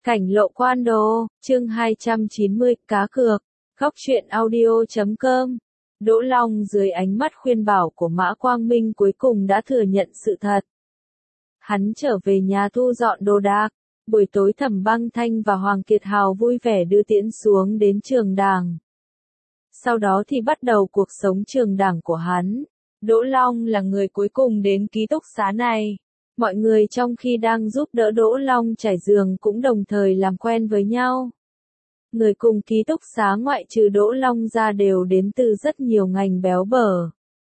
Cảnh lộ quan đồ, chương 290, cá cược, góc truyện audio.com. Đỗ Long dưới ánh mắt khuyên bảo của Mã Quang Minh cuối cùng đã thừa nhận sự thật. Hắn trở về nhà thu dọn đồ đạc, buổi tối Thẩm Băng Thanh và Hoàng Kiệt Hào vui vẻ đưa tiễn xuống đến trường đảng. Sau đó thì bắt đầu cuộc sống trường đảng của hắn. Đỗ Long là người cuối cùng đến ký túc xá này. Mọi người trong khi đang giúp đỡ Đỗ Long trải giường cũng đồng thời làm quen với nhau. Người cùng ký túc xá ngoại trừ Đỗ Long ra đều đến từ rất nhiều ngành béo bở.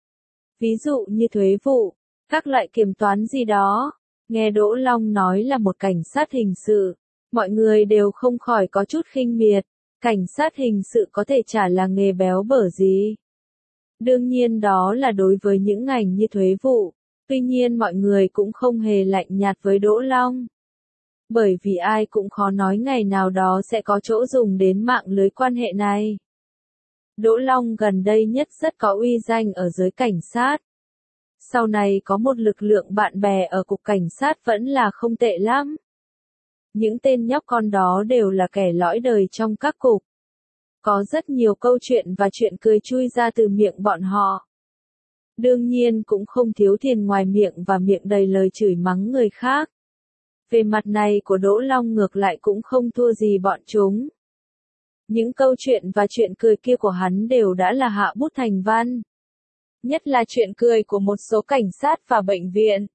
Ví dụ như thuế vụ, các loại kiểm toán gì đó. Nghe Đỗ Long nói là một cảnh sát hình sự, mọi người đều không khỏi có chút khinh miệt. Cảnh sát hình sự có thể chả là nghề béo bở gì. Đương nhiên đó là đối với những ngành như thuế vụ. Tuy nhiên mọi người cũng không hề lạnh nhạt với Đỗ Long. Bởi vì ai cũng khó nói ngày nào đó sẽ có chỗ dùng đến mạng lưới quan hệ này. Đỗ Long gần đây nhất rất có uy danh ở giới cảnh sát. Sau này có một lực lượng bạn bè ở cục cảnh sát vẫn là không tệ lắm. Những tên nhóc con đó đều là kẻ lõi đời trong các cục. Có rất nhiều câu chuyện và chuyện cười chui ra từ miệng bọn họ. Đương nhiên cũng không thiếu tiền ngoài miệng và miệng đầy lời chửi mắng người khác. Về mặt này của Đỗ Long ngược lại cũng không thua gì bọn chúng. Những câu chuyện và chuyện cười kia của hắn đều đã là hạ bút thành văn. Nhất là chuyện cười của một số cảnh sát và bệnh viện.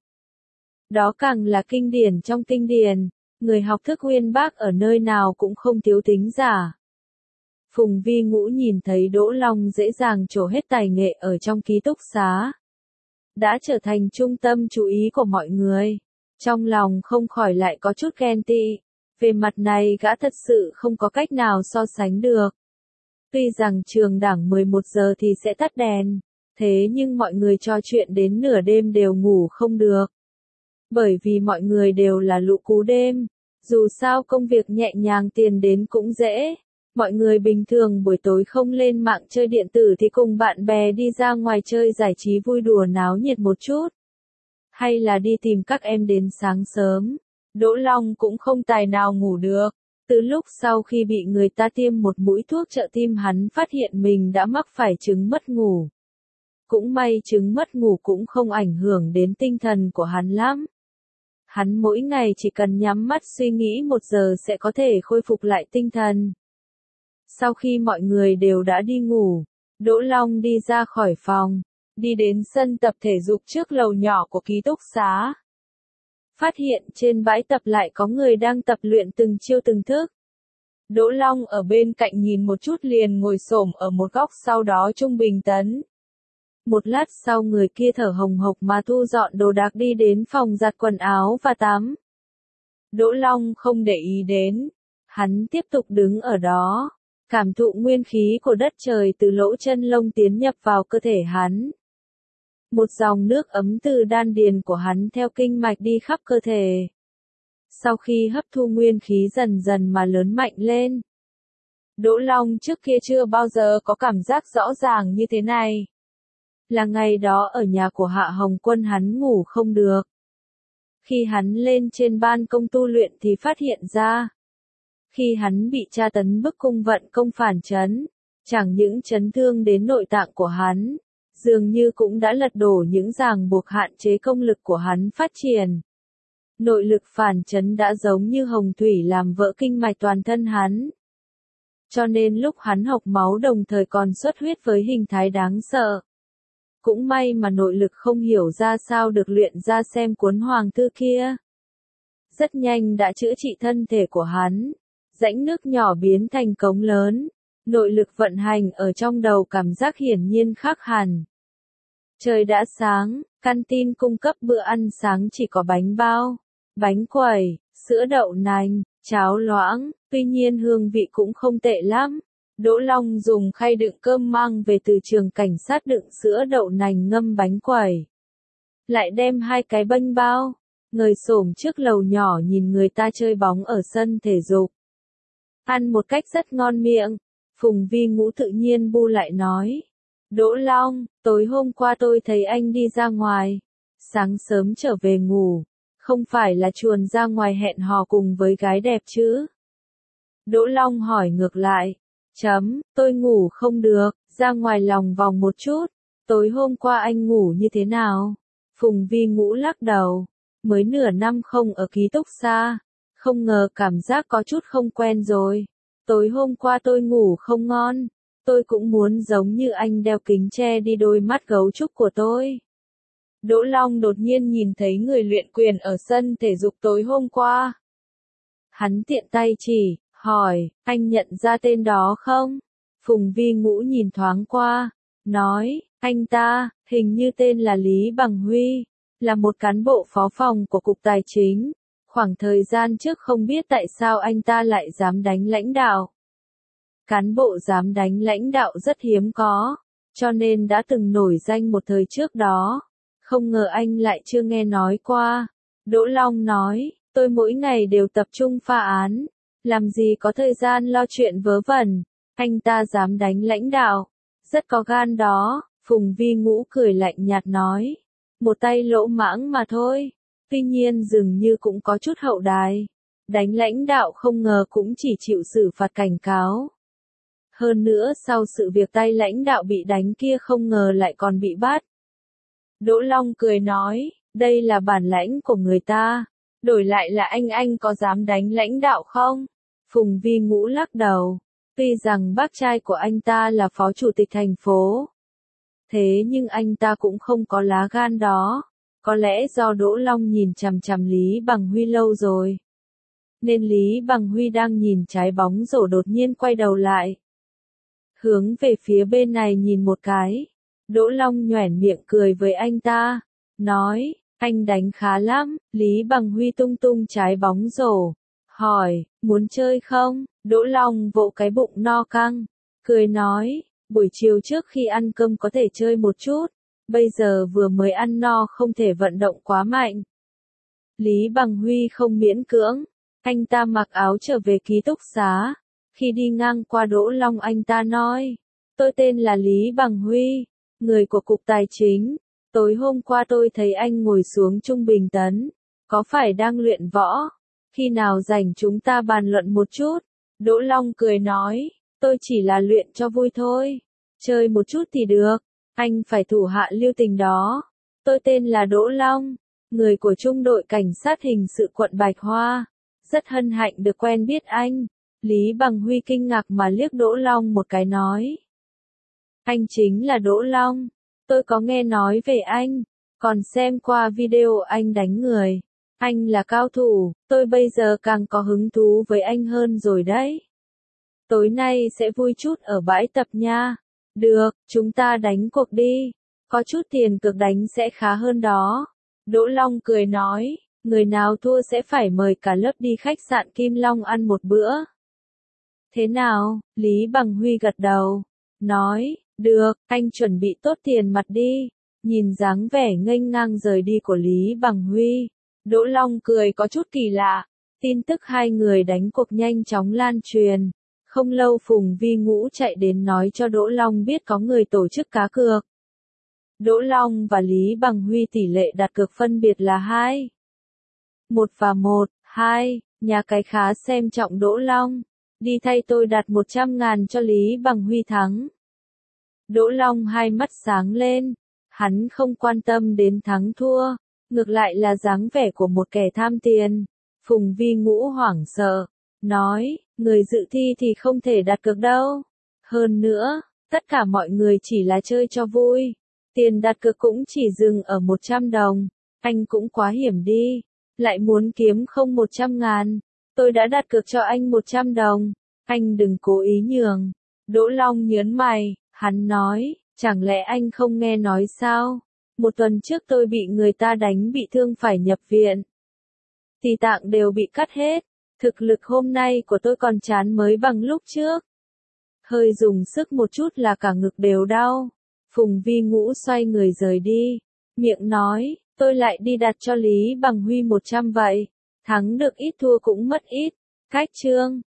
Đó càng là kinh điển trong kinh điển, người học thức uyên bác ở nơi nào cũng không thiếu tính giả. Phùng Vi Ngũ nhìn thấy Đỗ Long dễ dàng trổ hết tài nghệ ở trong ký túc xá. Đã trở thành trung tâm chú ý của mọi người. Trong lòng không khỏi lại có chút ghen tị. Về mặt này gã thật sự không có cách nào so sánh được. Tuy rằng trường đảng 11 giờ thì sẽ tắt đèn. Thế nhưng mọi người trò chuyện đến nửa đêm đều ngủ không được. Bởi vì mọi người đều là lũ cú đêm. Dù sao công việc nhẹ nhàng tiền đến cũng dễ. Mọi người bình thường buổi tối không lên mạng chơi điện tử thì cùng bạn bè đi ra ngoài chơi giải trí vui đùa náo nhiệt một chút. Hay là đi tìm các em đến sáng sớm. Đỗ Long cũng không tài nào ngủ được. Từ lúc sau khi bị người ta tiêm một mũi thuốc trợ tim hắn phát hiện mình đã mắc phải chứng mất ngủ. Cũng may chứng mất ngủ cũng không ảnh hưởng đến tinh thần của hắn lắm. Hắn mỗi ngày chỉ cần nhắm mắt suy nghĩ 1 giờ sẽ có thể khôi phục lại tinh thần. Sau khi mọi người đều đã đi ngủ, Đỗ Long đi ra khỏi phòng, đi đến sân tập thể dục trước lầu nhỏ của ký túc xá. Phát hiện trên bãi tập lại có người đang tập luyện từng chiêu từng thức. Đỗ Long ở bên cạnh nhìn một chút liền ngồi xổm ở một góc sau đó trung bình tấn. Một lát sau người kia thở hồng hộc mà thu dọn đồ đạc đi đến phòng giặt quần áo và tắm. Đỗ Long không để ý đến. Hắn tiếp tục đứng ở đó. Cảm thụ nguyên khí của đất trời từ lỗ chân lông tiến nhập vào cơ thể hắn. Một dòng nước ấm từ đan điền của hắn theo kinh mạch đi khắp cơ thể. Sau khi hấp thu nguyên khí dần dần mà lớn mạnh lên. Đỗ Long trước kia chưa bao giờ có cảm giác rõ ràng như thế này. Là ngày đó ở nhà của Hạ Hồng Quân hắn ngủ không được. Khi hắn lên trên ban công tu luyện thì phát hiện ra. Khi hắn bị tra tấn bức cung vận công phản chấn, chẳng những chấn thương đến nội tạng của hắn, dường như cũng đã lật đổ những ràng buộc hạn chế công lực của hắn phát triển. Nội lực phản chấn đã giống như hồng thủy làm vỡ kinh mạch toàn thân hắn. Cho nên lúc hắn hộc máu đồng thời còn xuất huyết với hình thái đáng sợ. Cũng may mà nội lực không hiểu ra sao được luyện ra xem cuốn hoàng thư kia. Rất nhanh đã chữa trị thân thể của hắn. Rãnh nước nhỏ biến thành cống lớn. Nội lực vận hành ở trong đầu cảm giác hiển nhiên khác hẳn. Trời đã sáng, canteen cung cấp bữa ăn sáng chỉ có bánh bao, bánh quẩy, sữa đậu nành, cháo loãng, tuy nhiên hương vị cũng không tệ lắm. Đỗ Long dùng khay đựng cơm mang về từ trường cảnh sát đựng sữa đậu nành ngâm bánh quẩy. Lại đem 2 cái bánh bao, ngồi xổm trước lầu nhỏ nhìn người ta chơi bóng ở sân thể dục. Ăn một cách rất ngon miệng, Phùng Vi Ngũ tự nhiên bu lại nói. Đỗ Long, tối hôm qua tôi thấy anh đi ra ngoài, sáng sớm trở về ngủ, Không phải là chuồn ra ngoài hẹn hò cùng với gái đẹp chứ? Đỗ Long hỏi ngược lại. Tôi ngủ không được, ra ngoài lòng vòng một chút. Tối hôm qua anh ngủ như thế nào? Phùng Vi Ngũ lắc đầu. Mới nửa năm không ở ký túc xá. Không ngờ cảm giác có chút không quen rồi. Tối hôm qua tôi ngủ không ngon. Tôi cũng muốn giống như anh đeo kính che đi đôi mắt gấu trúc của tôi. Đỗ Long đột nhiên nhìn thấy người luyện quyền ở sân thể dục tối hôm qua. Hắn tiện tay chỉ, hỏi, anh nhận ra tên đó không? Phùng Vi Ngũ nhìn thoáng qua, nói, anh ta, hình như tên là Lý Bằng Huy, là một cán bộ phó phòng của Cục Tài chính. Khoảng thời gian trước không biết tại sao anh ta lại dám đánh lãnh đạo. Cán bộ dám đánh lãnh đạo rất hiếm có, cho nên đã từng nổi danh một thời trước đó. Không ngờ anh lại chưa nghe nói qua. Đỗ Long nói, tôi mỗi ngày đều tập trung pha án, làm gì có thời gian lo chuyện vớ vẩn. Anh ta dám đánh lãnh đạo, rất có gan đó. Phùng Vi Ngũ cười lạnh nhạt nói, một tay lỗ mãng mà thôi. Tuy nhiên dường như cũng có chút hậu đài. Đánh lãnh đạo không ngờ cũng chỉ chịu xử phạt cảnh cáo. Hơn nữa sau sự việc tay lãnh đạo bị đánh kia không ngờ lại còn bị bắt. Đỗ Long cười nói, đây là bản lãnh của người ta. Đổi lại là anh có dám đánh lãnh đạo không? Phùng Vi Ngũ lắc đầu. Tuy rằng bác trai của anh ta là phó chủ tịch thành phố. Thế nhưng anh ta cũng không có lá gan đó. Có lẽ do Đỗ Long nhìn chằm chằm Lý Bằng Huy lâu rồi. Nên Lý Bằng Huy đang nhìn trái bóng rổ đột nhiên quay đầu lại. Hướng về phía bên này nhìn một cái. Đỗ Long nhoẻn miệng cười với anh ta. Nói, anh đánh khá lắm. Lý Bằng Huy tung tung trái bóng rổ. Hỏi, muốn chơi không? Đỗ Long vỗ cái bụng no căng. Cười nói, buổi chiều trước khi ăn cơm có thể chơi một chút. Bây giờ vừa mới ăn no không thể vận động quá mạnh. Lý Bằng Huy không miễn cưỡng. Anh ta mặc áo trở về ký túc xá. Khi đi ngang qua Đỗ Long anh ta nói, tôi tên là Lý Bằng Huy, người của Cục Tài chính. Tối hôm qua tôi thấy anh ngồi xuống Trung Bình Tấn. Có phải đang luyện võ? Khi nào rảnh chúng ta bàn luận một chút? Đỗ Long cười nói, tôi chỉ là luyện cho vui thôi. Chơi một chút thì được. Anh phải thủ hạ lưu tình đó. Tôi tên là Đỗ Long, người của Trung đội Cảnh sát hình sự quận Bạch Hoa. Rất hân hạnh được quen biết anh. Lý Bằng Huy kinh ngạc mà liếc Đỗ Long một cái nói. Anh chính là Đỗ Long. Tôi có nghe nói về anh, còn xem qua video anh đánh người. Anh là cao thủ, tôi bây giờ càng có hứng thú với anh hơn rồi đấy. Tối nay sẽ vui chút ở bãi tập nha. Được, chúng ta đánh cuộc đi. Có chút tiền cược đánh sẽ khá hơn đó. Đỗ Long cười nói, người nào thua sẽ phải mời cả lớp đi khách sạn Kim Long ăn một bữa. Thế nào? Lý Bằng Huy gật đầu. Nói, được, anh chuẩn bị tốt tiền mặt đi. Nhìn dáng vẻ nghênh ngang rời đi của Lý Bằng Huy. Đỗ Long cười có chút kỳ lạ. Tin tức hai người đánh cuộc nhanh chóng lan truyền. Không lâu Phùng Vi Ngũ chạy đến nói cho Đỗ Long biết có người tổ chức cá cược. Đỗ Long và Lý Bằng Huy tỷ lệ đặt cược phân biệt là 2. 1 và 1, 2, nhà cái khá xem trọng Đỗ Long. Đi thay tôi đặt 100.000 cho Lý Bằng Huy thắng. Đỗ Long hai mắt sáng lên. Hắn không quan tâm đến thắng thua. Ngược lại là dáng vẻ của một kẻ tham tiền. Phùng Vi Ngũ hoảng sợ. Nói, người dự thi thì không thể đặt cược đâu. Hơn nữa, tất cả mọi người chỉ là chơi cho vui. Tiền đặt cược cũng chỉ dừng ở 100 đồng. Anh cũng quá hiểm đi. Lại muốn kiếm không 100.000. Tôi đã đặt cược cho anh 100 đồng. Anh đừng cố ý nhường. Đỗ Long nhớn mày. Hắn nói, chẳng lẽ anh không nghe nói sao? Một tuần trước tôi bị người ta đánh bị thương phải nhập viện. Tỳ tạng đều bị cắt hết. Thực lực hôm nay của tôi còn chán mới bằng lúc trước. Hơi dùng sức một chút là cả ngực đều đau. Phùng Vi Ngũ xoay người rời đi. Miệng nói, tôi lại đi đặt cho Lý Bằng Huy 100 vậy. Thắng được ít thua cũng mất ít. Cách chương.